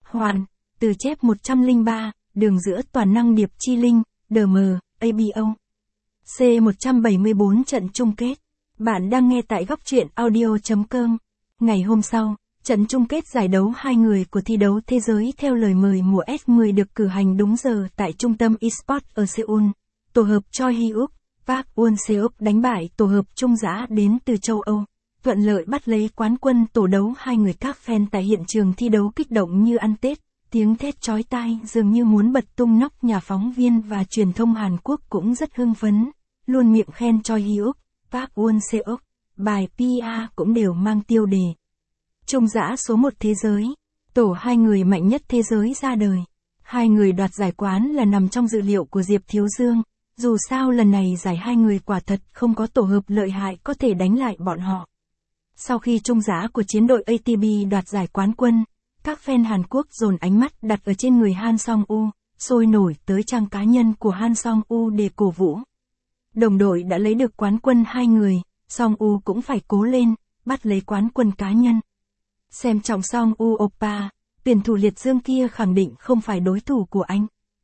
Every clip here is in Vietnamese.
Hoàn, từ chép 103, đường giữa toàn năng điệp chi linh, DM, ABO. C174 trận chung kết. Bạn đang nghe tại góc truyện audio.com. Ngày hôm sau, trận chung kết giải đấu hai người của thi đấu thế giới theo lời mời mùa S10 được cử hành đúng giờ tại trung tâm eSports ở Seoul. Tổ hợp Choi Hyuk, Park Won Seok đánh bại tổ hợp Trung Dã đến từ châu Âu, thuận lợi bắt lấy quán quân tổ đấu. Hai người các fan tại hiện trường thi đấu kích động như ăn Tết, tiếng thét chói tai dường như muốn bật tung nóc. Nhà phóng viên và truyền thông Hàn Quốc cũng rất hưng phấn, luôn miệng khen Choi Hyuk, Park Won Seok. Bài PR cũng đều mang tiêu đề Trung Dã số 1 thế giới, tổ hai người mạnh nhất thế giới ra đời. Hai người đoạt giải quán là nằm trong dự liệu của Diệp Thiếu Dương, dù sao lần này giải hai người quả thật không có tổ hợp lợi hại có thể đánh lại bọn họ. Sau khi Trung Dã của chiến đội ATB đoạt giải quán quân, các fan Hàn Quốc dồn ánh mắt đặt ở trên người Han Song-woo, sôi nổi tới trang cá nhân của Han Song-woo để cổ vũ. Đồng đội đã lấy được quán quân hai người, Song-woo cũng phải cố lên, bắt lấy quán quân cá nhân. Xem trọng Song-woo oppa, tuyển thủ liệt dương kia khẳng định không phải đối thủ của anh.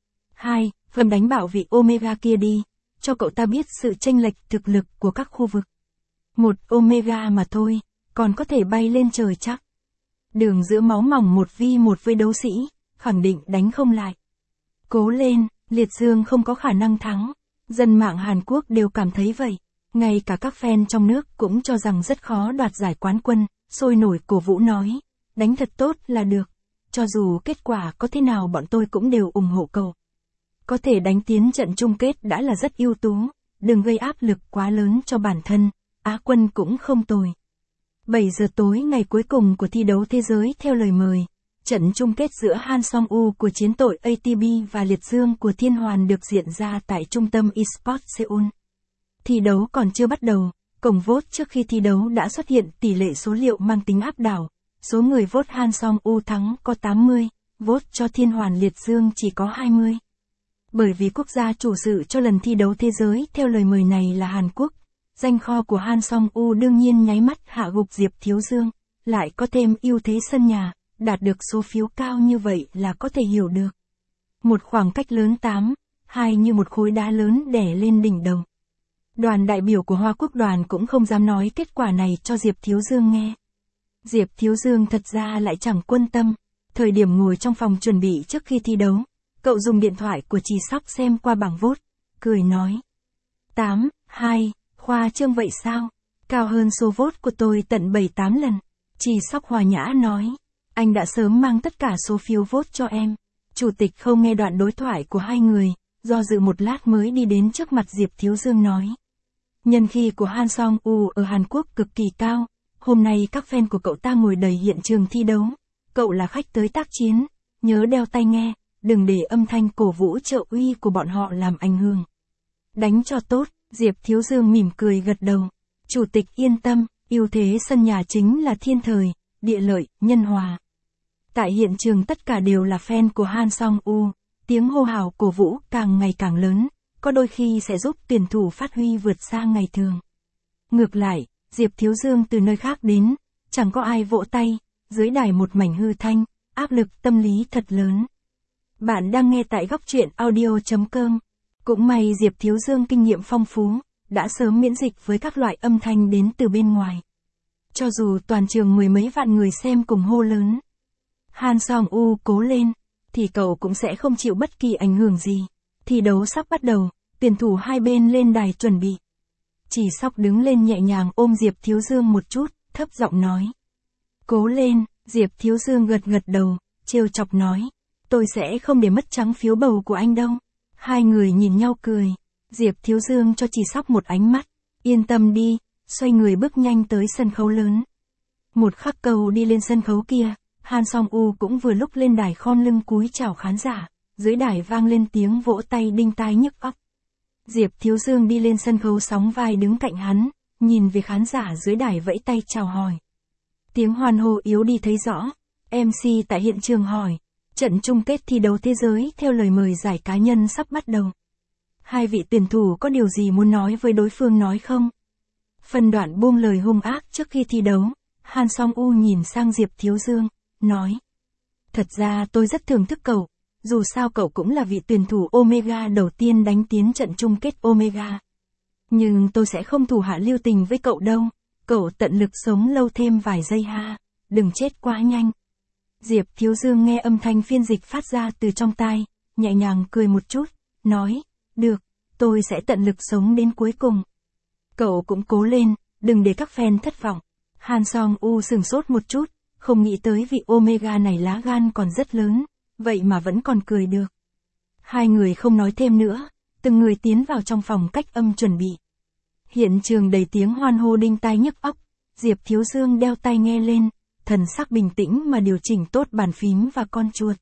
2. Phần đánh bảo vị Omega kia đi, cho cậu ta biết sự chênh lệch thực lực của các khu vực. Một Omega mà thôi, còn có thể bay lên trời chắc. Đường giữa máu mỏng 1v1 với đấu sĩ, khẳng định đánh không lại. Cố lên, liệt dương không có khả năng thắng. Dân mạng Hàn Quốc đều cảm thấy vậy. Ngay cả các fan trong nước cũng cho rằng rất khó đoạt giải quán quân, sôi nổi cổ vũ nói, đánh thật tốt là được. Cho dù kết quả có thế nào bọn tôi cũng đều ủng hộ cậu. Có thể đánh tiến trận chung kết đã là rất ưu tú, đừng gây áp lực quá lớn cho bản thân, Á quân cũng không tồi. 7 giờ tối ngày cuối cùng của thi đấu thế giới theo lời mời, trận chung kết giữa Han Song-woo của chiến đội ATB và Liệt Dương của Thiên Hoàn được diễn ra tại trung tâm eSports Seoul. Thi đấu còn chưa bắt đầu, cổng vote trước khi thi đấu đã xuất hiện tỷ lệ số liệu mang tính áp đảo. Số người vote Han Song-woo thắng có 80, vote cho Thiên Hoàn Liệt Dương chỉ có 20. Bởi vì quốc gia chủ sự cho lần thi đấu thế giới theo lời mời này là Hàn Quốc, danh kho của Han Song-woo đương nhiên nháy mắt hạ gục Diệp Thiếu Dương, lại có thêm ưu thế sân nhà, đạt được số phiếu cao như vậy là có thể hiểu được. Một khoảng cách lớn 8-2 như một khối đá lớn đè lên đỉnh đầu. Đoàn đại biểu của Hoa Quốc đoàn cũng không dám nói kết quả này cho Diệp Thiếu Dương nghe. Diệp Thiếu Dương thật ra lại chẳng quan tâm. Thời điểm ngồi trong phòng chuẩn bị trước khi thi đấu, cậu dùng điện thoại của Trì Sóc xem qua bảng vote, cười nói. 8-2, khoa trương vậy sao? Cao hơn số vote của tôi tận 7-8 lần. Trì Sóc hòa nhã nói. Anh đã sớm mang tất cả số phiếu vote cho em. Chủ tịch không nghe đoạn đối thoại của hai người, do dự một lát mới đi đến trước mặt Diệp Thiếu Dương nói. Nhân khí của Han Song-woo ở Hàn Quốc cực kỳ cao. Hôm nay các fan của cậu ta ngồi đầy hiện trường thi đấu. Cậu là khách tới tác chiến, nhớ đeo tai nghe, đừng để âm thanh cổ vũ trợ uy của bọn họ làm ảnh hưởng. Đánh cho tốt, Diệp Thiếu Dương mỉm cười gật đầu. Chủ tịch yên tâm, ưu thế sân nhà chính là thiên thời, địa lợi, nhân hòa. Tại hiện trường tất cả đều là fan của Han Song-woo, tiếng hô hào cổ vũ càng ngày càng lớn, có đôi khi sẽ giúp tuyển thủ phát huy vượt xa ngày thường. Ngược lại, Diệp Thiếu Dương từ nơi khác đến, chẳng có ai vỗ tay, dưới đài một mảnh hư thanh, áp lực tâm lý thật lớn. Bạn đang nghe tại góc truyện audio.com. Cũng may Diệp Thiếu Dương kinh nghiệm phong phú, đã sớm miễn dịch với các loại âm thanh đến từ bên ngoài. Cho dù toàn trường mười mấy vạn người xem cùng hô lớn. Han Song-woo cố lên, thì cậu cũng sẽ không chịu bất kỳ ảnh hưởng gì. Thi đấu sắp bắt đầu, tuyển thủ hai bên lên đài chuẩn bị. Chỉ Sóc đứng lên nhẹ nhàng ôm Diệp Thiếu Dương một chút, thấp giọng nói. Cố lên, Diệp Thiếu Dương gật gật đầu, trêu chọc nói. Tôi sẽ không để mất trắng phiếu bầu của anh đâu. Hai người nhìn nhau cười. Diệp Thiếu Dương cho Chỉ Sóc một ánh mắt. Yên tâm đi, xoay người bước nhanh tới sân khấu lớn. Một khắc cầu đi lên sân khấu kia, Han Song-woo cũng vừa lúc lên đài khom lưng cúi chào khán giả. Dưới đài vang lên tiếng vỗ tay đinh tai nhức óc. Diệp Thiếu Dương đi lên sân khấu sóng vai đứng cạnh hắn, nhìn về khán giả dưới đài vẫy tay chào hỏi. Tiếng hoan hô yếu đi thấy rõ. MC tại hiện trường hỏi. Trận chung kết thi đấu thế giới theo lời mời giải cá nhân sắp bắt đầu. Hai vị tuyển thủ có điều gì muốn nói với đối phương nói không? Phân đoạn buông lời hung ác trước khi thi đấu, Han Song-woo nhìn sang Diệp Thiếu Dương, nói. Thật ra tôi rất thưởng thức cậu, dù sao cậu cũng là vị tuyển thủ Omega đầu tiên đánh tiến trận chung kết Omega. Nhưng tôi sẽ không thủ hạ lưu tình với cậu đâu, cậu tận lực sống lâu thêm vài giây ha, đừng chết quá nhanh. Diệp Thiếu Dương nghe âm thanh phiên dịch phát ra từ trong tai, nhẹ nhàng cười một chút, nói, được, tôi sẽ tận lực sống đến cuối cùng. Cậu cũng cố lên, đừng để các fan thất vọng. Han Song-woo sửng sốt một chút, không nghĩ tới vị Omega này lá gan còn rất lớn, vậy mà vẫn còn cười được. Hai người không nói thêm nữa, từng người tiến vào trong phòng cách âm chuẩn bị. Hiện trường đầy tiếng hoan hô đinh tai nhức óc, Diệp Thiếu Dương đeo tai nghe lên, thần sắc bình tĩnh mà điều chỉnh tốt bàn phím và con chuột.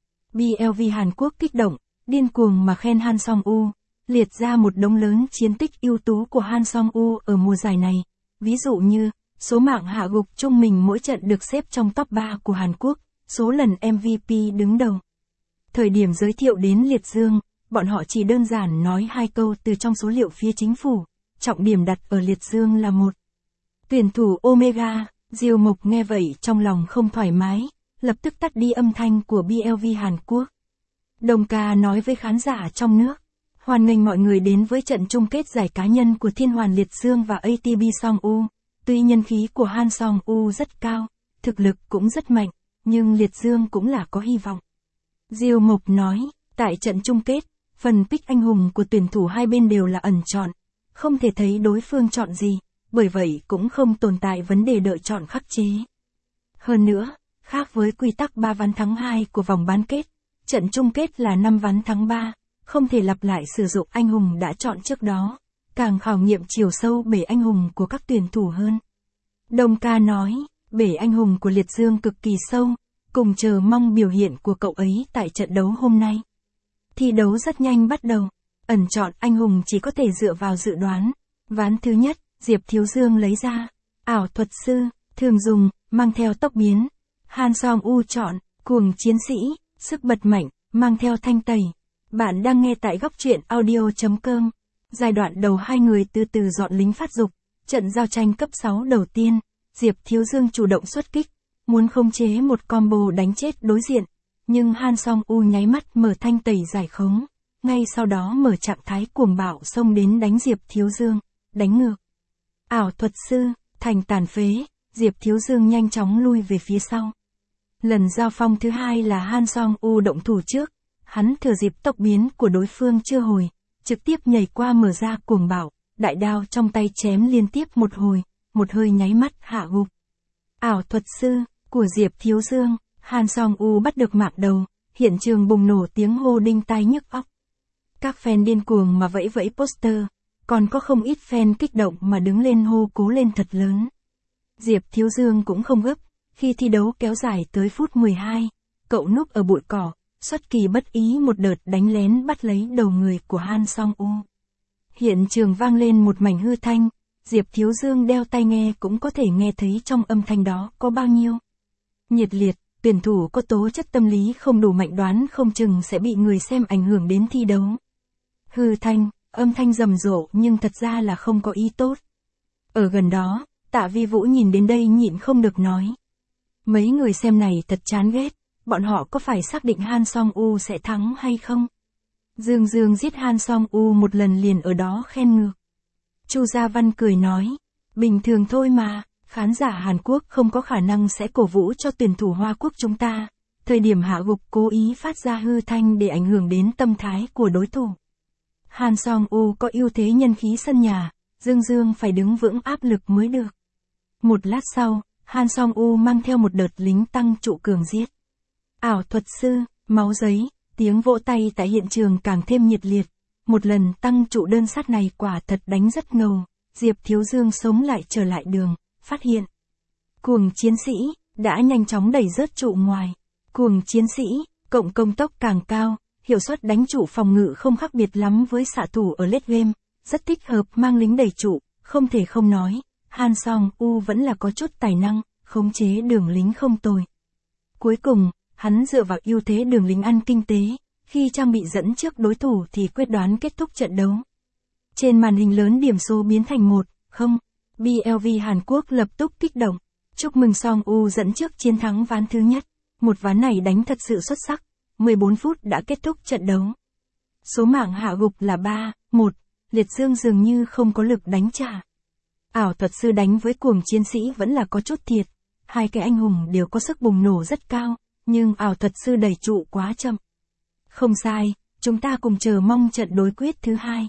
BLV Hàn Quốc kích động, điên cuồng mà khen Han Song-woo, liệt ra một đống lớn chiến tích ưu tú của Han Song-woo ở mùa giải này, ví dụ như số mạng hạ gục trung bình mỗi trận được xếp trong top 3 của Hàn Quốc, số lần MVP đứng đầu. Thời điểm giới thiệu đến Liệt Dương, bọn họ chỉ đơn giản nói 2 câu từ trong số liệu phía chính phủ, trọng điểm đặt ở Liệt Dương là một tuyển thủ Omega. Diêu Mộc nghe vậy trong lòng không thoải mái, lập tức tắt đi âm thanh của BLV Hàn Quốc. Đồng ca nói với khán giả trong nước, hoan nghênh mọi người đến với trận chung kết giải cá nhân của Thiên Hoàn Liệt Dương và ATP Song-woo. Tuy nhân khí của Han Song-woo rất cao, thực lực cũng rất mạnh, nhưng Liệt Dương cũng là có hy vọng. Diêu Mộc nói, tại trận chung kết, phần pick anh hùng của tuyển thủ hai bên đều là ẩn chọn, không thể thấy đối phương chọn gì, bởi vậy cũng không tồn tại vấn đề đợi chọn khắc chế. Hơn nữa, khác với quy tắc 3 ván thắng 2 của vòng bán kết, trận chung kết là 5 ván thắng 3, không thể lặp lại sử dụng anh hùng đã chọn trước đó, càng khảo nghiệm chiều sâu bể anh hùng của các tuyển thủ hơn. Đồng ca nói, bể anh hùng của Liệt Dương cực kỳ sâu, cùng chờ mong biểu hiện của cậu ấy tại trận đấu hôm nay. Thi đấu rất nhanh bắt đầu, ẩn chọn anh hùng chỉ có thể dựa vào dự đoán. Ván thứ nhất, Diệp Thiếu Dương lấy ra ảo thuật sư, thường dùng, mang theo tốc biến. Han Song-woo chọn cuồng chiến sĩ, sức bật mạnh, mang theo thanh tẩy. Bạn đang nghe tại góc truyện audio.com. Giai đoạn đầu hai người từ từ dọn lính phát dục. Trận giao tranh cấp 6 đầu tiên, Diệp Thiếu Dương chủ động xuất kích, muốn khống chế một combo đánh chết đối diện. Nhưng Han Song-woo nháy mắt mở thanh tẩy giải khống, ngay sau đó mở trạng thái cuồng bạo xông đến đánh Diệp Thiếu Dương, đánh ngược. Ảo thuật sư, thành tàn phế, Diệp Thiếu Dương nhanh chóng lui về phía sau. Lần giao phong thứ hai là Han Song-woo động thủ trước, hắn thừa dịp tốc biến của đối phương chưa hồi, trực tiếp nhảy qua mở ra cuồng bạo, đại đao trong tay chém liên tiếp một hồi, một hơi nháy mắt hạ gục. Ảo thuật sư của Diệp Thiếu Dương, Han Song-woo bắt được mạng đầu, hiện trường bùng nổ tiếng hô đinh tai nhức óc. Các fan điên cuồng mà vẫy vẫy poster, còn có không ít fan kích động mà đứng lên hô cố lên thật lớn. Diệp Thiếu Dương cũng không gấp, khi thi đấu kéo dài tới phút 12, cậu núp ở bụi cỏ, xuất kỳ bất ý một đợt đánh lén bắt lấy đầu người của Han Song-woo. Hiện trường vang lên một mảnh hư thanh, Diệp Thiếu Dương đeo tai nghe cũng có thể nghe thấy trong âm thanh đó có bao nhiêu nhiệt liệt. Tuyển thủ có tố chất tâm lý không đủ mạnh đoán không chừng sẽ bị người xem ảnh hưởng đến thi đấu. Hư thanh, âm thanh rầm rộ nhưng thật ra là không có ý tốt. Ở gần đó, Tạ Vi Vũ nhìn đến đây nhịn không được nói. Mấy người xem này thật chán ghét, bọn họ có phải xác định Han Song-woo sẽ thắng hay không? Dương Dương giết Han Song-woo một lần liền ở đó khen ngược. Chu Gia Văn cười nói, bình thường thôi mà. Khán giả Hàn Quốc không có khả năng sẽ cổ vũ cho tuyển thủ Hoa Quốc chúng ta. Thời điểm hạ gục cố ý phát ra hư thanh để ảnh hưởng đến tâm thái của đối thủ. Han Song-woo có ưu thế nhân khí sân nhà, Dương Dương phải đứng vững áp lực mới được. Một lát sau, Han Song-woo mang theo một đợt lính tăng trụ cường giết. Ảo thuật sư, máu giấy, tiếng vỗ tay tại hiện trường càng thêm nhiệt liệt. Một lần tăng trụ đơn sát này quả thật đánh rất ngầu, Diệp Thiếu Dương sống lại trở lại đường. Phát hiện, cuồng chiến sĩ, đã nhanh chóng đẩy rớt trụ ngoài. Cuồng chiến sĩ, cộng công tốc càng cao, hiệu suất đánh trụ phòng ngự không khác biệt lắm với xạ thủ ở late game, rất thích hợp mang lính đẩy trụ, không thể không nói, Han Song-woo vẫn là có chút tài năng, khống chế đường lính không tồi. Cuối cùng, hắn dựa vào ưu thế đường lính ăn kinh tế, khi trang bị dẫn trước đối thủ thì quyết đoán kết thúc trận đấu. Trên màn hình lớn điểm số biến thành 1-0. BLV Hàn Quốc lập tức kích động, chúc mừng Song-woo dẫn trước chiến thắng ván thứ nhất. Một ván này đánh thật sự xuất sắc, 14 phút đã kết thúc trận đấu. Số mạng hạ gục là 3-1, Liệt Dương dường như không có lực đánh trả. Ảo thuật sư đánh với cuồng chiến sĩ vẫn là có chút thiệt, hai cái anh hùng đều có sức bùng nổ rất cao, nhưng ảo thuật sư đẩy trụ quá chậm. Không sai, chúng ta cùng chờ mong trận đối quyết thứ hai.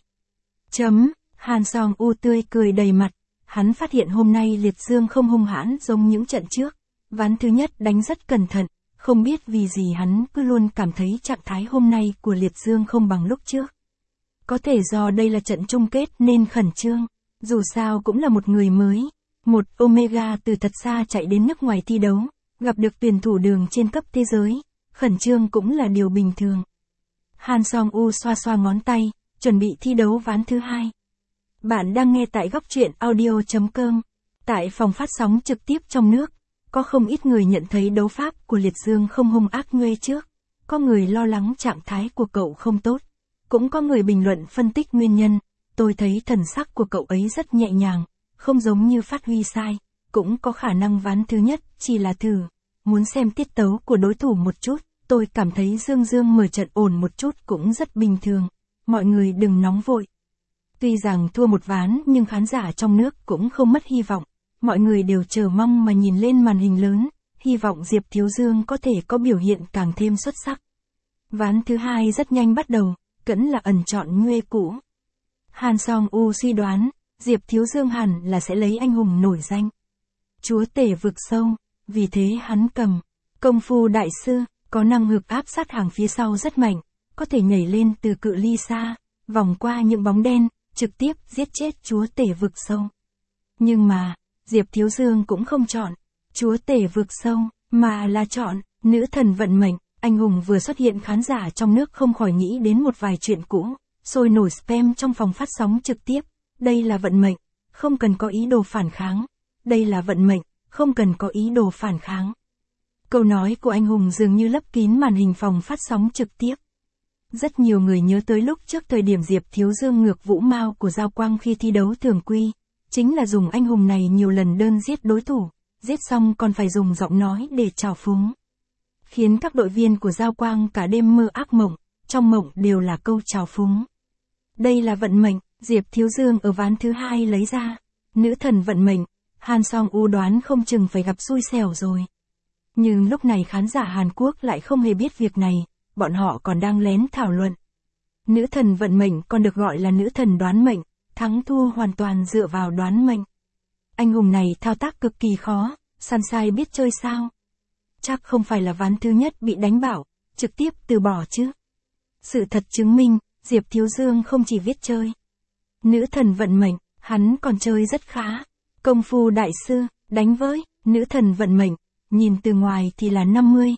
Han Song-u tươi cười đầy mặt, hắn phát hiện hôm nay Liệt Dương không hung hãn giống những trận trước. Ván thứ nhất đánh rất cẩn thận, không biết vì gì hắn cứ luôn cảm thấy trạng thái hôm nay của Liệt Dương không bằng lúc trước. Có thể do đây là trận chung kết nên khẩn trương, dù sao cũng là một người mới. Một Omega từ thật xa chạy đến nước ngoài thi đấu, gặp được tuyển thủ đường trên cấp thế giới, khẩn trương cũng là điều bình thường. Han Song-u xoa xoa ngón tay, chuẩn bị thi đấu ván thứ hai. Bạn đang nghe tại góc truyện audio.com. Tại phòng phát sóng trực tiếp trong nước, có không ít người nhận thấy đấu pháp của Liệt Dương không hung ác như trước. Có người lo lắng trạng thái của cậu không tốt. Cũng có người bình luận phân tích nguyên nhân. Tôi thấy thần sắc của cậu ấy rất nhẹ nhàng, không giống như phát huy sai. Cũng có khả năng ván thứ nhất chỉ là thử. Muốn xem tiết tấu của đối thủ một chút. Tôi cảm thấy Dương mở trận ổn một chút cũng rất bình thường. Mọi người đừng nóng vội. Tuy rằng thua một ván nhưng khán giả trong nước cũng không mất hy vọng. Mọi người đều chờ mong mà nhìn lên màn hình lớn, hy vọng Diệp Thiếu Dương có thể có biểu hiện càng thêm xuất sắc. Ván thứ hai rất nhanh bắt đầu, vẫn là ẩn chọn nguê cũ. Han Song-u suy đoán, Diệp Thiếu Dương hẳn là sẽ lấy anh hùng nổi danh. Chúa tể vực sâu, vì thế hắn cầm công phu đại sư, có năng lực áp sát hàng phía sau rất mạnh, có thể nhảy lên từ cự ly xa, vòng qua những bóng đen, trực tiếp giết chết chúa tể vực sâu. Nhưng mà, Diệp Thiếu Dương cũng không chọn chúa tể vực sâu, mà là chọn nữ thần vận mệnh. Anh hùng vừa xuất hiện khán giả trong nước không khỏi nghĩ đến một vài chuyện cũ, sôi nổi spam trong phòng phát sóng trực tiếp. Đây là vận mệnh, không cần có ý đồ phản kháng. Đây là vận mệnh, không cần có ý đồ phản kháng. Câu nói của anh hùng dường như lấp kín màn hình phòng phát sóng trực tiếp. Rất nhiều người nhớ tới lúc trước thời điểm Diệp Thiếu Dương ngược Vũ Mao của Giao Quang khi thi đấu thường quy. Chính là dùng anh hùng này nhiều lần đơn giết đối thủ, giết xong còn phải dùng giọng nói để trào phúng. Khiến các đội viên của Giao Quang cả đêm mơ ác mộng, trong mộng đều là câu trào phúng. Đây là vận mệnh, Diệp Thiếu Dương ở ván thứ hai lấy ra. Nữ thần vận mệnh, Han Song-u đoán không chừng phải gặp xui xẻo rồi. Nhưng lúc này khán giả Hàn Quốc lại không hề biết việc này, bọn họ còn đang lén thảo luận. Nữ thần vận mệnh còn được gọi là nữ thần đoán mệnh, thắng thua hoàn toàn dựa vào đoán mệnh. Anh hùng này thao tác cực kỳ khó, Sansai biết chơi sao? Chắc không phải là ván thứ nhất bị đánh bảo, trực tiếp từ bỏ chứ. Sự thật chứng minh, Diệp Thiếu Dương không chỉ biết chơi. Nữ thần vận mệnh, hắn còn chơi rất khá. Công phu đại sư, đánh với nữ thần vận mệnh, nhìn từ ngoài thì là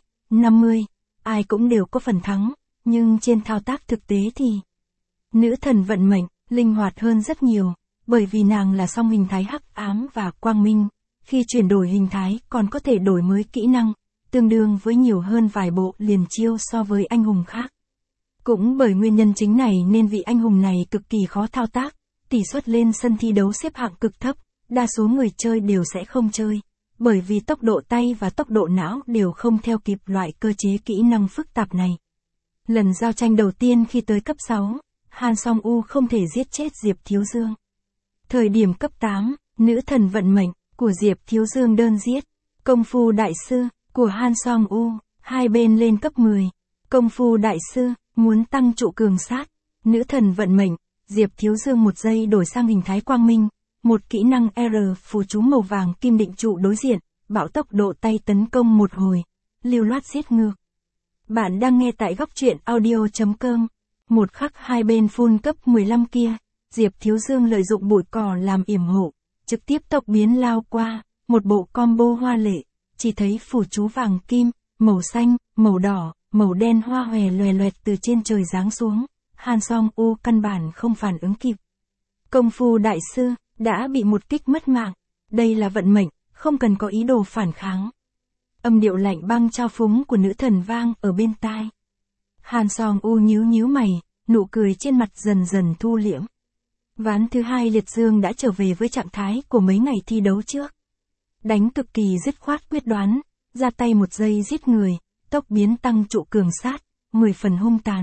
50-50, ai cũng đều có phần thắng, nhưng trên thao tác thực tế thì nữ thần vận mệnh linh hoạt hơn rất nhiều, bởi vì nàng là song hình thái hắc ám và quang minh, khi chuyển đổi hình thái còn có thể đổi mới kỹ năng, tương đương với nhiều hơn vài bộ liền chiêu so với anh hùng khác. Cũng bởi nguyên nhân chính này nên vị anh hùng này cực kỳ khó thao tác, tỷ suất lên sân thi đấu xếp hạng cực thấp, đa số người chơi đều sẽ không chơi, bởi vì tốc độ tay và tốc độ não đều không theo kịp loại cơ chế kỹ năng phức tạp này. Lần giao tranh đầu tiên khi tới cấp 6, Han Song-u không thể giết chết Diệp Thiếu Dương. Thời điểm cấp 8, nữ thần vận mệnh của Diệp Thiếu Dương đơn giết, công phu đại sư của Han Song-u, hai bên lên cấp 10. Công phu đại sư muốn tăng trụ cường sát, nữ thần vận mệnh, Diệp Thiếu Dương một giây đổi sang hình thái quang minh, một kỹ năng R phù chú màu vàng kim định trụ đối diện, bão tốc độ tay tấn công một hồi, lưu loát giết ngược. Bạn đang nghe tại góc truyện audio.com. Một khắc hai bên full cấp 15 kia, Diệp Thiếu Dương lợi dụng bụi cỏ làm yểm hộ, trực tiếp tốc biến lao qua, một bộ combo hoa lệ, chỉ thấy phù chú vàng kim, màu xanh, màu đỏ, màu đen hoa hòe loè loẹt từ trên trời giáng xuống, Han Song-u căn bản không phản ứng kịp. Công phu đại sư đã bị một kích mất mạng, đây là vận mệnh, không cần có ý đồ phản kháng. Âm điệu lạnh băng trao phúng của nữ thần vang ở bên tai. Han Song-u nhíu mày, nụ cười trên mặt dần dần thu liễm. Ván thứ hai Liệt Dương đã trở về với trạng thái của mấy ngày thi đấu trước. Đánh cực kỳ dứt khoát quyết đoán, ra tay một giây giết người, tốc biến tăng trụ cường sát, 10 phần hung tàn.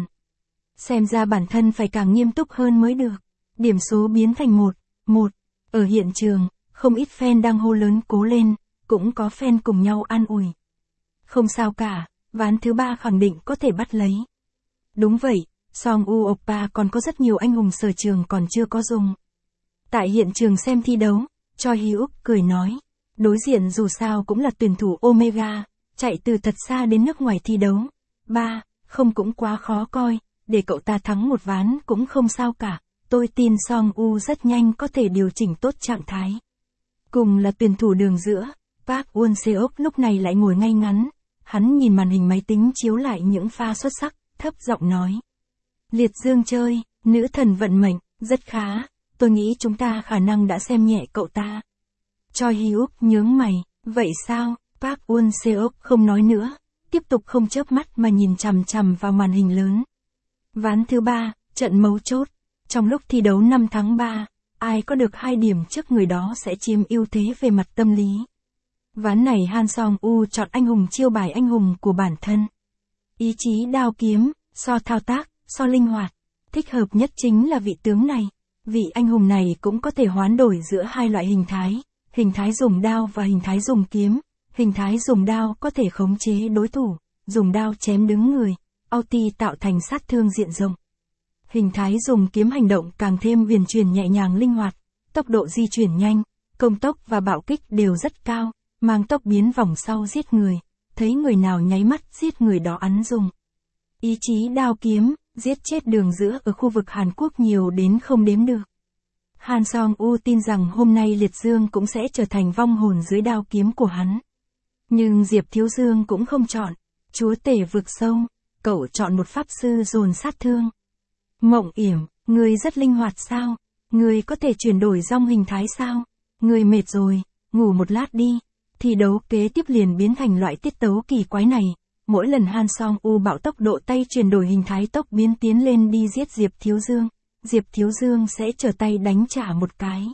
Xem ra bản thân phải càng nghiêm túc hơn mới được. Điểm số biến thành 1-1. Ở hiện trường, không ít fan đang hô lớn cố lên, cũng có fan cùng nhau an ủi. Không sao cả, ván thứ 3 khẳng định có thể bắt lấy. Đúng vậy, Song U Oppa còn có rất nhiều anh hùng sở trường còn chưa có dùng. Tại hiện trường xem thi đấu, Choi Hyuk cười nói, đối diện dù sao cũng là tuyển thủ Omega, chạy từ thật xa đến nước ngoài thi đấu. Không cũng quá khó coi, để cậu ta thắng một ván cũng không sao cả, tôi tin Song U rất nhanh có thể điều chỉnh tốt trạng thái. Cùng là tuyển thủ đường giữa, Park Won-seok lúc này lại ngồi ngay ngắn, hắn nhìn màn hình máy tính chiếu lại những pha xuất sắc, thấp giọng nói. Liệt Dương chơi, nữ thần vận mệnh, rất khá, tôi nghĩ chúng ta khả năng đã xem nhẹ cậu ta. Choi Hyuk nhướng mày, vậy sao? Park Won-seok không nói nữa, tiếp tục không chớp mắt mà nhìn chằm chằm vào màn hình lớn. Ván thứ 3, trận mấu chốt. Trong lúc thi đấu 5 tháng 3, ai có được 2 điểm trước người đó sẽ chiếm ưu thế về mặt tâm lý. Ván này Han Song-u chọn anh hùng chiêu bài anh hùng của bản thân. Ý chí đao kiếm, so thao tác, so linh hoạt. Thích hợp nhất chính là vị tướng này. Vị anh hùng này cũng có thể hoán đổi giữa hai loại hình thái dùng đao và hình thái dùng kiếm. Hình thái dùng đao có thể khống chế đối thủ, dùng đao chém đứng người, ulti tạo thành sát thương diện rộng. Hình thái dùng kiếm hành động càng thêm huyền chuyển nhẹ nhàng linh hoạt, tốc độ di chuyển nhanh, công tốc và bạo kích đều rất cao, mang tốc biến vòng sau giết người, thấy người nào nháy mắt giết người đó ắn dùng. Ý chí đao kiếm, giết chết đường giữa ở khu vực Hàn Quốc nhiều đến không đếm được. Han Song-u tin rằng hôm nay Liệt Dương cũng sẽ trở thành vong hồn dưới đao kiếm của hắn. Nhưng Diệp Thiếu Dương cũng không chọn, chúa tể vực sâu, cậu chọn một pháp sư dồn sát thương. Mộng Yểm, người rất linh hoạt sao? Người có thể chuyển đổi dòng hình thái sao? Người mệt rồi, ngủ một lát đi. Thi đấu kế tiếp liền biến thành loại tiết tấu kỳ quái này. Mỗi lần Han Song-u bạo tốc độ tay chuyển đổi hình thái tốc biến tiến lên đi giết Diệp Thiếu Dương, Diệp Thiếu Dương sẽ trở tay đánh trả một cái.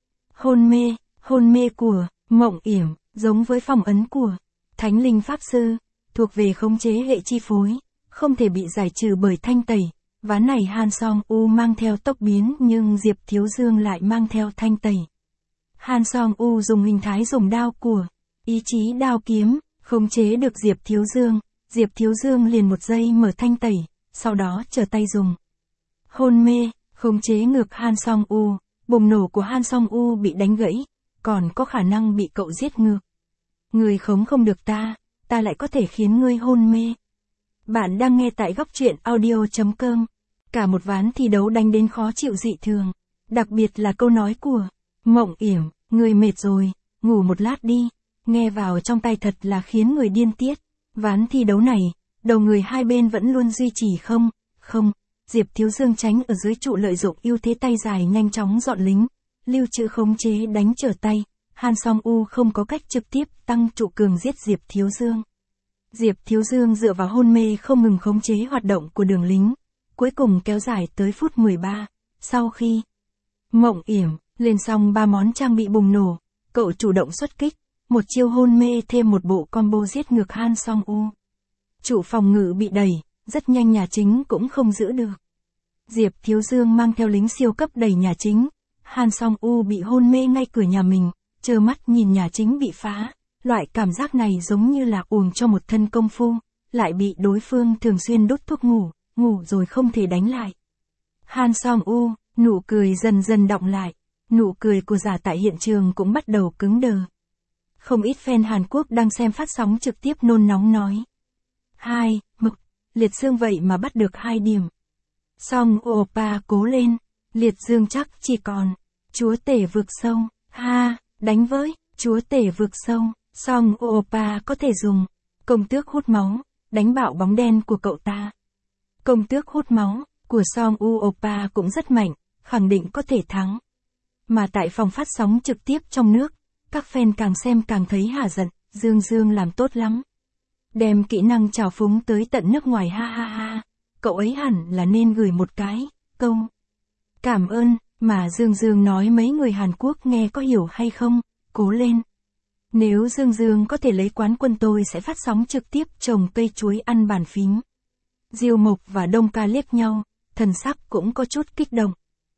Hôn mê của Mộng Yểm, giống với phong ấn của Thánh Linh Pháp Sư, thuộc về khống chế hệ chi phối, không thể bị giải trừ bởi thanh tẩy. Ván này Han Song-u mang theo tốc biến nhưng Diệp Thiếu Dương lại mang theo thanh tẩy. Han Song-u dùng hình thái dùng đao của ý chí đao kiếm, khống chế được Diệp Thiếu Dương liền một giây mở thanh tẩy, sau đó trở tay dùng hôn mê, khống chế ngược Han Song-u, bùng nổ của Han Song-u bị đánh gãy, còn có khả năng bị cậu giết ngược. Người khống không được ta lại có thể khiến ngươi hôn mê. Bạn đang nghe tại góc truyện audio.com. Cả một ván thi đấu đánh đến khó chịu dị thường, đặc biệt là câu nói của Mộng Yểm, người mệt rồi, ngủ một lát đi, nghe vào trong tai thật là khiến người điên tiết. Ván thi đấu này, đầu người hai bên vẫn luôn duy trì không, Diệp Thiếu Dương tránh ở dưới trụ lợi dụng ưu thế tay dài nhanh chóng dọn lính, lưu trữ khống chế đánh trở tay, Han Song-u không có cách trực tiếp tăng trụ cường giết Diệp Thiếu Dương. Diệp Thiếu Dương dựa vào hôn mê không ngừng khống chế hoạt động của đường lính, cuối cùng kéo dài tới phút 13, sau khi Mộng Yểm lên xong 3 món trang bị bùng nổ, cậu chủ động xuất kích, một chiêu hôn mê thêm một bộ combo giết ngược Han Song-u. Trụ phòng ngự bị đẩy, rất nhanh nhà chính cũng không giữ được. Diệp Thiếu Dương mang theo lính siêu cấp đẩy nhà chính, Han Song-u bị hôn mê ngay cửa nhà mình, trơ mắt nhìn nhà chính bị phá. Loại cảm giác này giống như là uống cho một thân công phu, lại bị đối phương thường xuyên đốt thuốc ngủ rồi không thể đánh lại. Han Song-u, nụ cười dần dần đọng lại, nụ cười của giả tại hiện trường cũng bắt đầu cứng đờ. Không ít fan Hàn Quốc đang xem phát sóng trực tiếp nôn nóng nói. Liệt Dương vậy mà bắt được 2 điểm. Song-u Oppa cố lên, Liệt Dương chắc chỉ còn chúa tể vực sâu, đánh với chúa tể vực sâu. Song-u Oppa có thể dùng công tước hút máu, đánh bạo bóng đen của cậu ta. Công tước hút máu của Song-u Oppa cũng rất mạnh, khẳng định có thể thắng. Mà tại phòng phát sóng trực tiếp trong nước, các fan càng xem càng thấy hả giận, Dương làm tốt lắm. Đem kỹ năng trào phúng tới tận nước ngoài cậu ấy hẳn là nên gửi một cái câu cảm ơn, mà Dương nói mấy người Hàn Quốc nghe có hiểu hay không, cố lên. Nếu Dương Dương có thể lấy quán quân tôi sẽ phát sóng trực tiếp trồng cây chuối ăn bàn phím. Diêu Mộc và Đông Ca liếc nhau, thần sắc cũng có chút kích động.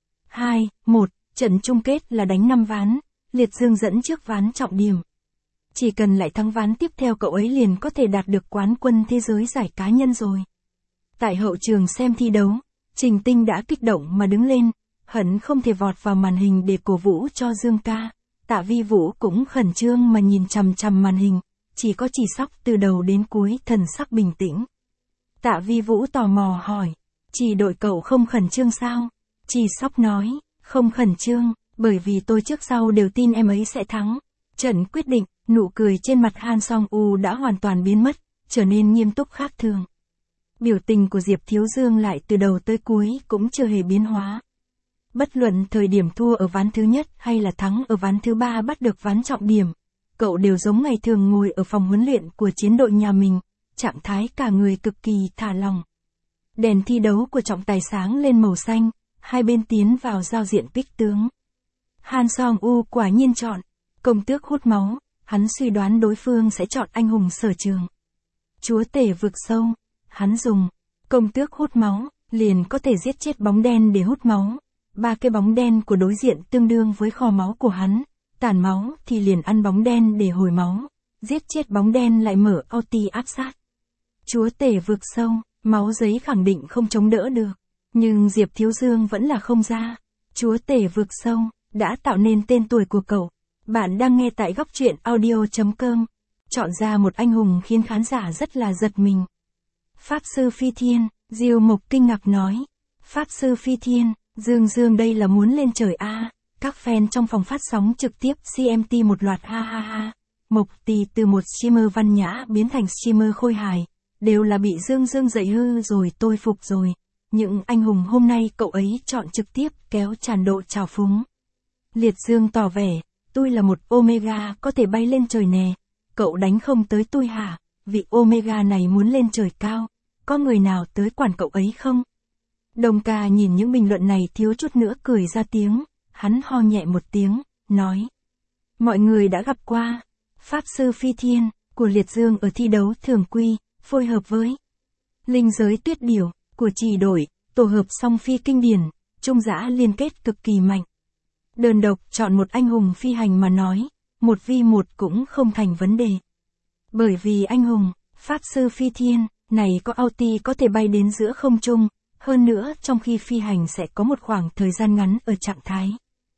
2-1, trận chung kết là đánh 5 ván, Liệt Dương dẫn trước ván trọng điểm. Chỉ cần lại thắng ván tiếp theo cậu ấy liền có thể đạt được quán quân thế giới giải cá nhân rồi. Tại hậu trường xem thi đấu, Trình Tinh đã kích động mà đứng lên, hận không thể vọt vào màn hình để cổ vũ cho Dương ca. Tạ Vi Vũ cũng khẩn trương mà nhìn chằm chằm màn hình, chỉ có Chỉ Sóc từ đầu đến cuối thần sắc bình tĩnh. Tạ Vi Vũ tò mò hỏi, Chỉ đội cậu không khẩn trương sao? Chỉ Sóc nói, không khẩn trương, bởi vì tôi trước sau đều tin em ấy sẽ thắng. Trận quyết định, nụ cười trên mặt Han Song-u đã hoàn toàn biến mất, trở nên nghiêm túc khác thường. Biểu tình của Diệp Thiếu Dương lại từ đầu tới cuối cũng chưa hề biến hóa. Bất luận thời điểm thua ở ván thứ nhất hay là thắng ở ván thứ 3 bắt được ván trọng điểm, cậu đều giống ngày thường ngồi ở phòng huấn luyện của chiến đội nhà mình, trạng thái cả người cực kỳ thả lỏng. Đèn thi đấu của trọng tài sáng lên màu xanh, hai bên tiến vào giao diện kích tướng. Han Song-u quả nhiên chọn công tước hút máu, hắn suy đoán đối phương sẽ chọn anh hùng sở trường. Chúa tể vực sâu, hắn dùng công tước hút máu, liền có thể giết chết bóng đen để hút máu. 3 cái bóng đen của đối diện tương đương với kho máu của hắn, tản máu thì liền ăn bóng đen để hồi máu, giết chết bóng đen lại mở ulti áp sát. Chúa tể vực sâu, máu giấy khẳng định không chống đỡ được, nhưng Diệp Thiếu Dương vẫn là không ra. Chúa tể vực sâu, đã tạo nên tên tuổi của cậu. Bạn đang nghe tại góc truyện audio.com, chọn ra một anh hùng khiến khán giả rất là giật mình. Pháp sư Phi Thiên, Diêu Mộc kinh ngạc nói, Pháp sư Phi Thiên, Dương đây là muốn lên trời a. Các fan trong phòng phát sóng trực tiếp CMT một loạt ha ha ha. Mộc Tì từ một streamer văn nhã biến thành streamer khôi hài, đều là bị Dương dạy hư rồi, tôi phục rồi. Những anh hùng hôm nay cậu ấy chọn trực tiếp kéo tràn độ trào phúng. Liệt Dương tỏ vẻ, tôi là một Omega có thể bay lên trời nè, cậu đánh không tới tôi hả? Vị Omega này muốn lên trời cao, có người nào tới quản cậu ấy không? Đông Ca nhìn những bình luận này thiếu chút nữa cười ra tiếng, hắn ho nhẹ một tiếng, nói. Mọi người đã gặp qua, Pháp sư Phi Thiên, của Liệt Dương ở thi đấu thường quy, phối hợp với Linh giới tuyết điểu, của Chỉ đội, tổ hợp song phi kinh điển, trung dã liên kết cực kỳ mạnh. Đơn độc chọn một anh hùng phi hành mà nói, 1v1 cũng không thành vấn đề. Bởi vì anh hùng, Pháp sư Phi Thiên, này có ulti có thể bay đến giữa không trung. Hơn nữa trong khi phi hành sẽ có một khoảng thời gian ngắn ở trạng thái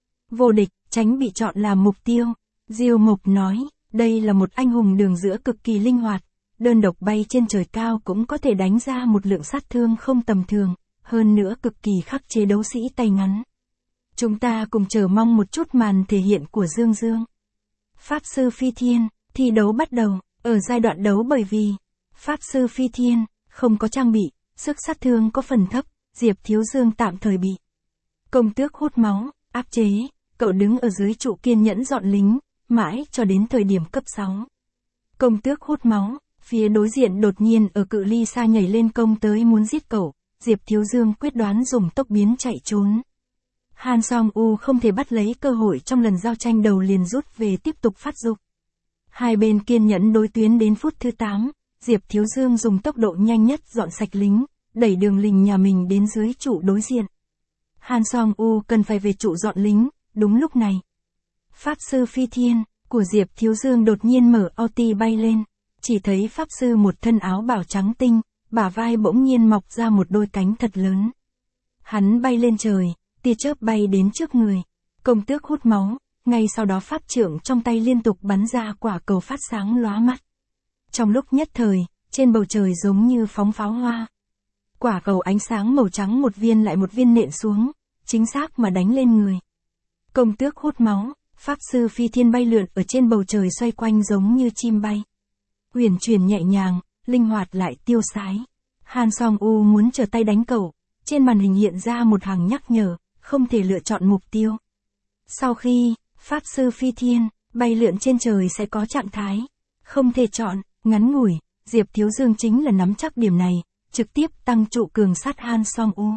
vô địch, tránh bị chọn làm mục tiêu. Diêu Mộc nói, đây là một anh hùng đường giữa cực kỳ linh hoạt, đơn độc bay trên trời cao cũng có thể đánh ra một lượng sát thương không tầm thường, hơn nữa cực kỳ khắc chế đấu sĩ tay ngắn. Chúng ta cùng chờ mong một chút màn thể hiện của Dương. Pháp sư Phi Thiên, thi đấu bắt đầu, ở giai đoạn đấu bởi vì Pháp sư Phi Thiên không có trang bị, sức sát thương có phần thấp, Diệp Thiếu Dương tạm thời bị công tước hút máu áp chế, cậu đứng ở dưới trụ kiên nhẫn dọn lính, mãi cho đến thời điểm cấp 6. Công tước hút máu, phía đối diện đột nhiên ở cự ly xa nhảy lên công tới muốn giết cậu, Diệp Thiếu Dương quyết đoán dùng tốc biến chạy trốn. Han Song-u không thể bắt lấy cơ hội trong lần giao tranh đầu liền rút về tiếp tục phát dục. Hai bên kiên nhẫn đối tuyến đến phút thứ 8. Diệp Thiếu Dương dùng tốc độ nhanh nhất dọn sạch lính, đẩy đường lính nhà mình đến dưới trụ đối diện. Han Song-u cần phải về trụ dọn lính, đúng lúc này. Pháp sư Phi Thiên, của Diệp Thiếu Dương đột nhiên mở ulti bay lên, chỉ thấy Pháp sư một thân áo bào trắng tinh, bả vai bỗng nhiên mọc ra một đôi cánh thật lớn. Hắn bay lên trời, tia chớp bay đến trước người, công tước hút máu, ngay sau đó pháp trượng trong tay liên tục bắn ra quả cầu phát sáng lóa mắt. Trong lúc nhất thời, trên bầu trời giống như phóng pháo hoa. Quả cầu ánh sáng màu trắng một viên lại một viên nện xuống, chính xác mà đánh lên người. Công tước hút máu, Pháp sư Phi Thiên bay lượn ở trên bầu trời xoay quanh giống như chim bay. Uyển chuyển nhẹ nhàng, linh hoạt lại tiêu sái. Han Song-u muốn trở tay đánh cậu, trên màn hình hiện ra một hàng nhắc nhở, không thể lựa chọn mục tiêu. Sau khi, Pháp sư Phi Thiên, bay lượn trên trời sẽ có trạng thái, không thể chọn, ngắn ngủi, Diệp Thiếu Dương chính là nắm chắc điểm này, trực tiếp tăng trụ cường sát Han Song-u.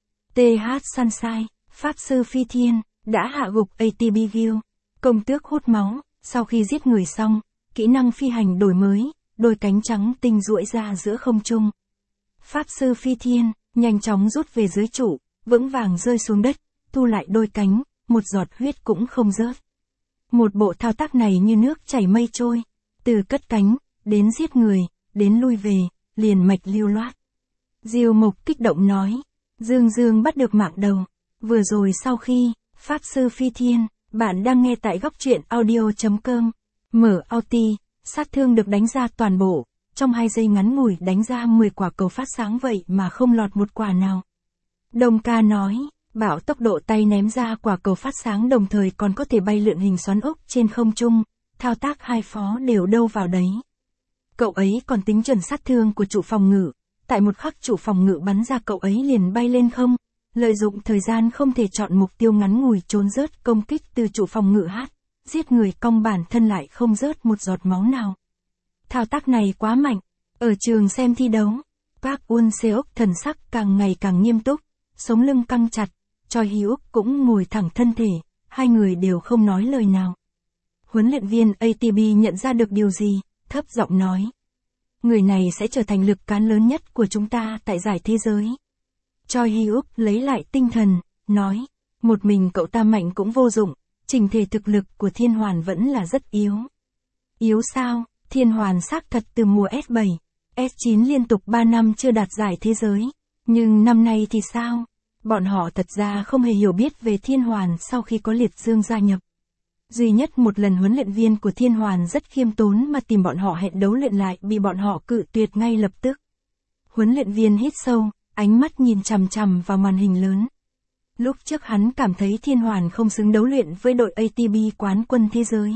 TH Sunshine, Pháp sư Phi Thiên, đã hạ gục ATB Guild, công tước hút máu, Sau khi giết người xong, kỹ năng phi hành đổi mới, đôi cánh trắng tinh duỗi ra giữa không trung. Pháp sư phi thiên, nhanh chóng rút về dưới trụ, vững vàng rơi xuống đất, thu lại đôi cánh, một giọt huyết cũng không rớt. Một bộ thao tác này như nước chảy mây trôi, từ cất cánh, đến giết người, đến lui về, liền mạch lưu loát. Diêu Mộc kích động nói, Dương bắt được mạng đầu. Vừa rồi sau khi, Pháp sư phi thiên, bạn đang nghe tại góc truyện audio.com. Mở ulti, sát thương được đánh ra toàn bộ, trong 2 giây ngắn ngủi đánh ra 10 quả cầu phát sáng vậy mà không lọt một quả nào. Đông ca nói, bảo tốc độ tay ném ra quả cầu phát sáng đồng thời còn có thể bay lượn hình xoắn ốc trên không trung, thao tác hai phó đều đâu vào đấy. Cậu ấy còn tính chuẩn sát thương của trụ phòng ngự, tại một khắc trụ phòng ngự bắn ra cậu ấy liền bay lên không, lợi dụng thời gian không thể chọn mục tiêu ngắn ngủi trốn rớt công kích từ trụ phòng ngự giết người cong bản thân lại không rớt một giọt máu nào. Thao tác này quá mạnh. Ở trường xem thi đấu, Park Eun-seok thần sắc càng ngày càng nghiêm túc, sống lưng căng chặt, Choi Hyuk cũng ngồi thẳng thân thể, hai người đều không nói lời nào. Huấn luyện viên ATB nhận ra được điều gì, thấp giọng nói. Người này sẽ trở thành lực cán lớn nhất của chúng ta tại giải thế giới. Choi Hyuk lấy lại tinh thần, nói, một mình cậu ta mạnh cũng vô dụng, chỉnh thể thực lực của Thiên Hoàn vẫn là rất yếu. Yếu sao? Thiên Hoàn xác thật từ mùa S7, S9 liên tục 3 năm chưa đạt giải thế giới. Nhưng năm nay thì sao? Bọn họ thật ra không hề hiểu biết về Thiên Hoàn sau khi có Liệt Dương gia nhập. Duy nhất một lần huấn luyện viên của Thiên Hoàn rất khiêm tốn mà tìm bọn họ hẹn đấu luyện lại bị bọn họ cự tuyệt ngay lập tức. Huấn luyện viên hít sâu, ánh mắt nhìn chằm chằm vào màn hình lớn. Lúc trước hắn cảm thấy Thiên Hoàn không xứng đấu luyện với đội ATB quán quân thế giới.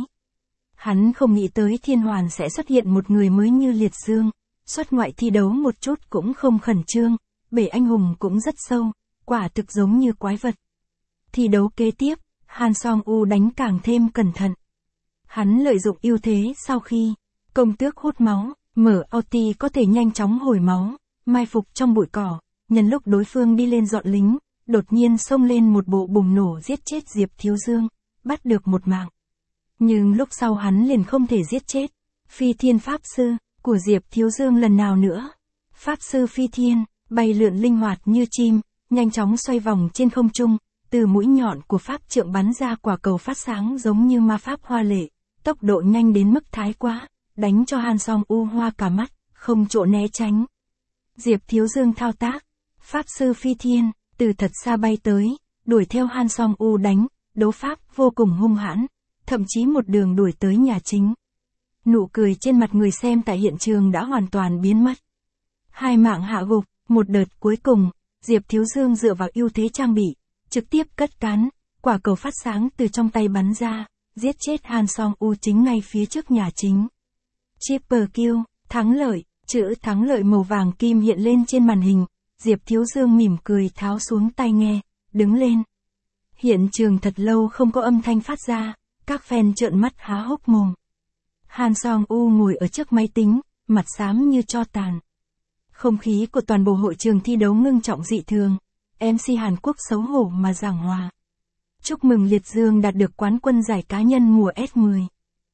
Hắn không nghĩ tới Thiên Hoàn sẽ xuất hiện một người mới như Liệt Dương, xuất ngoại thi đấu một chút cũng không khẩn trương, bể anh hùng cũng rất sâu, quả thực giống như quái vật. Thi đấu kế tiếp, Han Song-u đánh càng thêm cẩn thận. Hắn lợi dụng ưu thế sau khi công tước hút máu, mở ulti có thể nhanh chóng hồi máu, mai phục trong bụi cỏ, nhân lúc đối phương đi lên dọn lính, đột nhiên xông lên một bộ bùng nổ giết chết Diệp Thiếu Dương, bắt được một mạng. Nhưng lúc sau hắn liền không thể giết chết Phi Thiên Pháp Sư của Diệp Thiếu Dương lần nào nữa. Pháp Sư Phi Thiên, bay lượn linh hoạt như chim, nhanh chóng xoay vòng trên không trung, từ mũi nhọn của pháp trượng bắn ra quả cầu phát sáng giống như ma pháp hoa lệ, tốc độ nhanh đến mức thái quá, đánh cho Han Song-u hoa cả mắt, không chỗ né tránh. Diệp Thiếu Dương thao tác, Pháp Sư Phi Thiên, từ thật xa bay tới, đuổi theo Han Song-u đánh, đấu pháp vô cùng hung hãn, thậm chí một đường đuổi tới nhà chính. Nụ cười trên mặt người xem tại hiện trường đã hoàn toàn biến mất. Hai mạng hạ gục, một đợt cuối cùng, Diệp Thiếu Dương dựa vào ưu thế trang bị, trực tiếp cất cán, quả cầu phát sáng từ trong tay bắn ra, giết chết Han Song-u chính ngay phía trước nhà chính. Triple kill, thắng lợi, chữ thắng lợi màu vàng kim hiện lên trên màn hình, Diệp Thiếu Dương mỉm cười tháo xuống tai nghe, đứng lên. Hiện trường thật lâu không có âm thanh phát ra, các fan trợn mắt há hốc mồm. Han Song-u ngồi ở trước máy tính, mặt xám như tro tàn. Không khí của toàn bộ hội trường thi đấu ngưng trọng dị thường. MC Hàn Quốc xấu hổ mà giảng hòa. Chúc mừng Liệt Dương đạt được quán quân giải cá nhân mùa S10.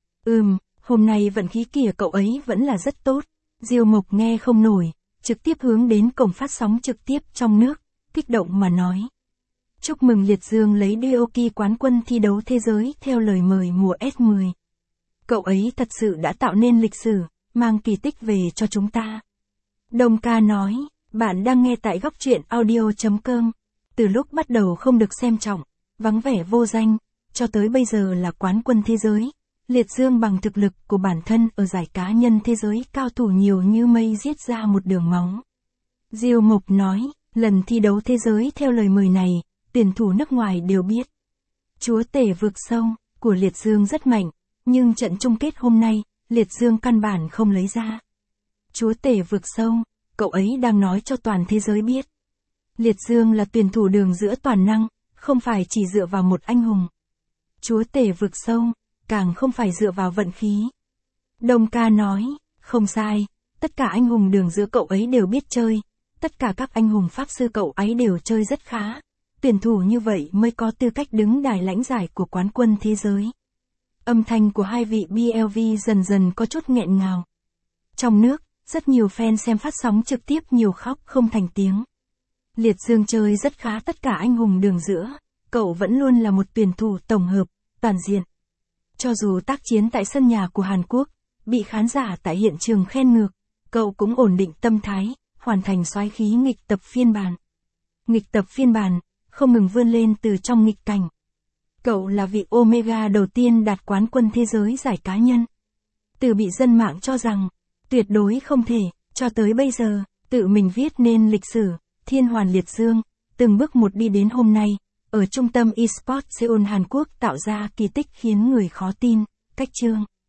Hôm nay vận khí kìa cậu ấy vẫn là rất tốt. Diêu Mộc nghe không nổi, trực tiếp hướng đến cổng phát sóng trực tiếp trong nước, kích động mà nói. Chúc mừng Liệt Dương lấy DOK quán quân thi đấu thế giới theo lời mời mùa S10. Cậu ấy thật sự đã tạo nên lịch sử, mang kỳ tích về cho chúng ta. Đông ca nói, bạn đang nghe tại góc truyện audio.com. Từ lúc bắt đầu không được xem trọng, vắng vẻ vô danh, cho tới bây giờ là quán quân thế giới. Liệt Dương bằng thực lực của bản thân ở giải cá nhân thế giới cao thủ nhiều như mây giết ra một đường máu. Diêu Mộc nói, lần thi đấu thế giới theo lời mời này, tuyển thủ nước ngoài đều biết. Chúa tể vượt sâu của Liệt Dương rất mạnh, nhưng trận chung kết hôm nay, Liệt Dương căn bản không lấy ra. Chúa tể vượt sâu, cậu ấy đang nói cho toàn thế giới biết. Liệt Dương là tuyển thủ đường giữa toàn năng, không phải chỉ dựa vào một anh hùng. Chúa tể vượt sâu, càng không phải dựa vào vận khí. Đông ca nói, không sai, tất cả anh hùng đường giữa cậu ấy đều biết chơi, tất cả các anh hùng pháp sư cậu ấy đều chơi rất khá. Tuyển thủ như vậy mới có tư cách đứng đài lãnh giải của quán quân thế giới. Âm thanh của hai vị BLV dần dần có chút nghẹn ngào. Trong nước, rất nhiều fan xem phát sóng trực tiếp nhiều khóc không thành tiếng. Liệt Dương chơi rất khá tất cả anh hùng đường giữa, cậu vẫn luôn là một tuyển thủ tổng hợp, toàn diện. Cho dù tác chiến tại sân nhà của Hàn Quốc, bị khán giả tại hiện trường khen ngược, cậu cũng ổn định tâm thái, hoàn thành soái khí nghịch tập phiên bản. Nghịch tập phiên bản, không ngừng vươn lên từ trong nghịch cảnh. Cậu là vị Omega đầu tiên đạt quán quân thế giới giải cá nhân. Từ bị dân mạng cho rằng, tuyệt đối không thể, cho tới bây giờ, tự mình viết nên lịch sử, Thiên Hoàn Liệt Dương, từng bước một đi đến hôm nay, ở trung tâm eSports Seoul Hàn Quốc tạo ra kỳ tích khiến người khó tin, cách chương.